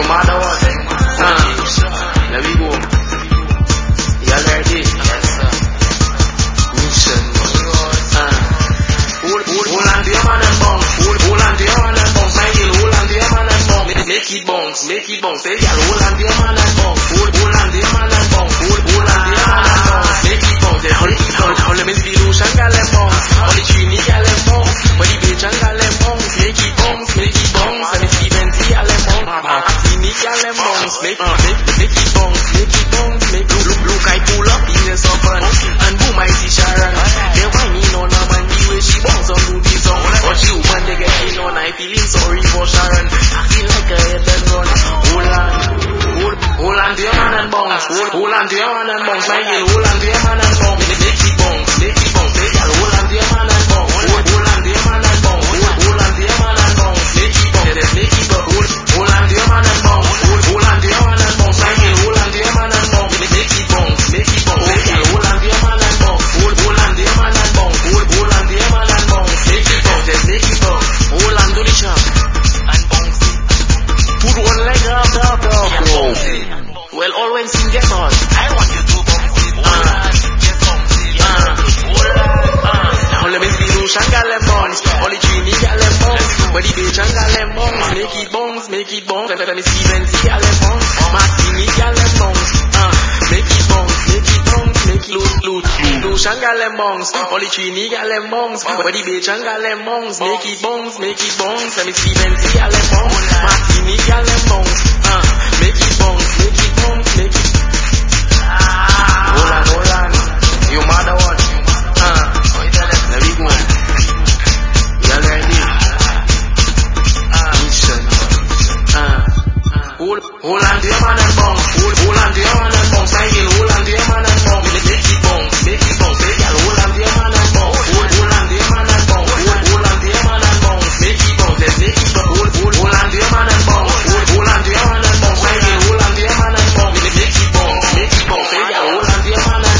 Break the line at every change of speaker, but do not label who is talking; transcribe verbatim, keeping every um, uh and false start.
matter what? Uh, there we go. Y'all ready? Yes, sir. Mission. Uh, hold, hold, hold on to your man and bounce. Hold, hold on to your man and bounce. My girl, hold on to your man and bounce. Make, make it bounce, make it bounce. Hey, girl, hold on to your man and bounce. Hold, hold on to your man and bounce. Hold, hold on to your man and bounce. Make it bounce. Hey, hold it bounce. Hold me see Lucian gal and bounce. Hold the Trini gal and bounce. Hold the Bejan gal and bounce. Make it bounce, make it bounce. And the Steven T gal and bounce. Trini gal and bounce. Make, make, make it bounce, make it bounce. Make look, look, look, I pull up in the suburban. And boom, I see Sharon. They whining on a man, the way she bounce on to the song. But you man, they get in on, I feeling sorry for Sharon. I feel like a head and run. Hold on, hold, hold on to your man and bounce. Hold, hold on to your man and bounce. My girl, hold on to your man and bounce. Make it bounce, make it bounce. Hey, girl, hold on to your man and bounce. Hold, hold on to your man and bounce. Hold, hold on to your man and bounce. Make it bounce, just make it bounce. Hold, hold on to your man and bounce. Hold, hold on to your man and bounce. My girl, hold on to your man and bounce. Make it bounce, make it bounce. Hey, girl, hold on to your man and bounce. Hold, hold on to your man and bounce. Hold, hold on to your man and bounce. Make it bounce, just make it bounce. Hold on to the champ and bounce it. Put one leg up, up, up, bro. Well, all when sing get on. I want you to bounce it. Hold on, just bounce it. Uh, hold on. Uh, now let me see Lucian gal and bounce. All the Trini gal and bounce. But the Bejan gal and bounce. Make it bounce, make it bounce. Let me see Steven T gal and bounce. Martini gal and bounce. Uh, make it bounce, make it bounce. Make it loot, loot. Lucian gal and bounce. All the Trini gal and bounce. But the Bejan gal and bounce. Make it bounce, make it bounce. Let me see Steven T gal and bounce. Martini gal and bounce. Uh, make it bounce, make it bounce, make it. Hold on, hold on. You matter what? Uh, there we go. Y'all ready? Mission. Uh, hold, hold on to your man and bounce. Hold, hold on to your man and bounce. My girl, hold on to your man and bounce. Make it bounce, make it bounce. Hey, girl, hold on to your man and bounce. Hold, hold on to your man and bounce. Hold, hold on to your man and bounce. Make it bounce, just make it bounce. Hold, hold, hold on to your man and bounce. Hold, hold on to your man and bounce. My girl, hold on to your man and bounce. Make it bounce, make it bounce. Hey, girl, hold on to your man and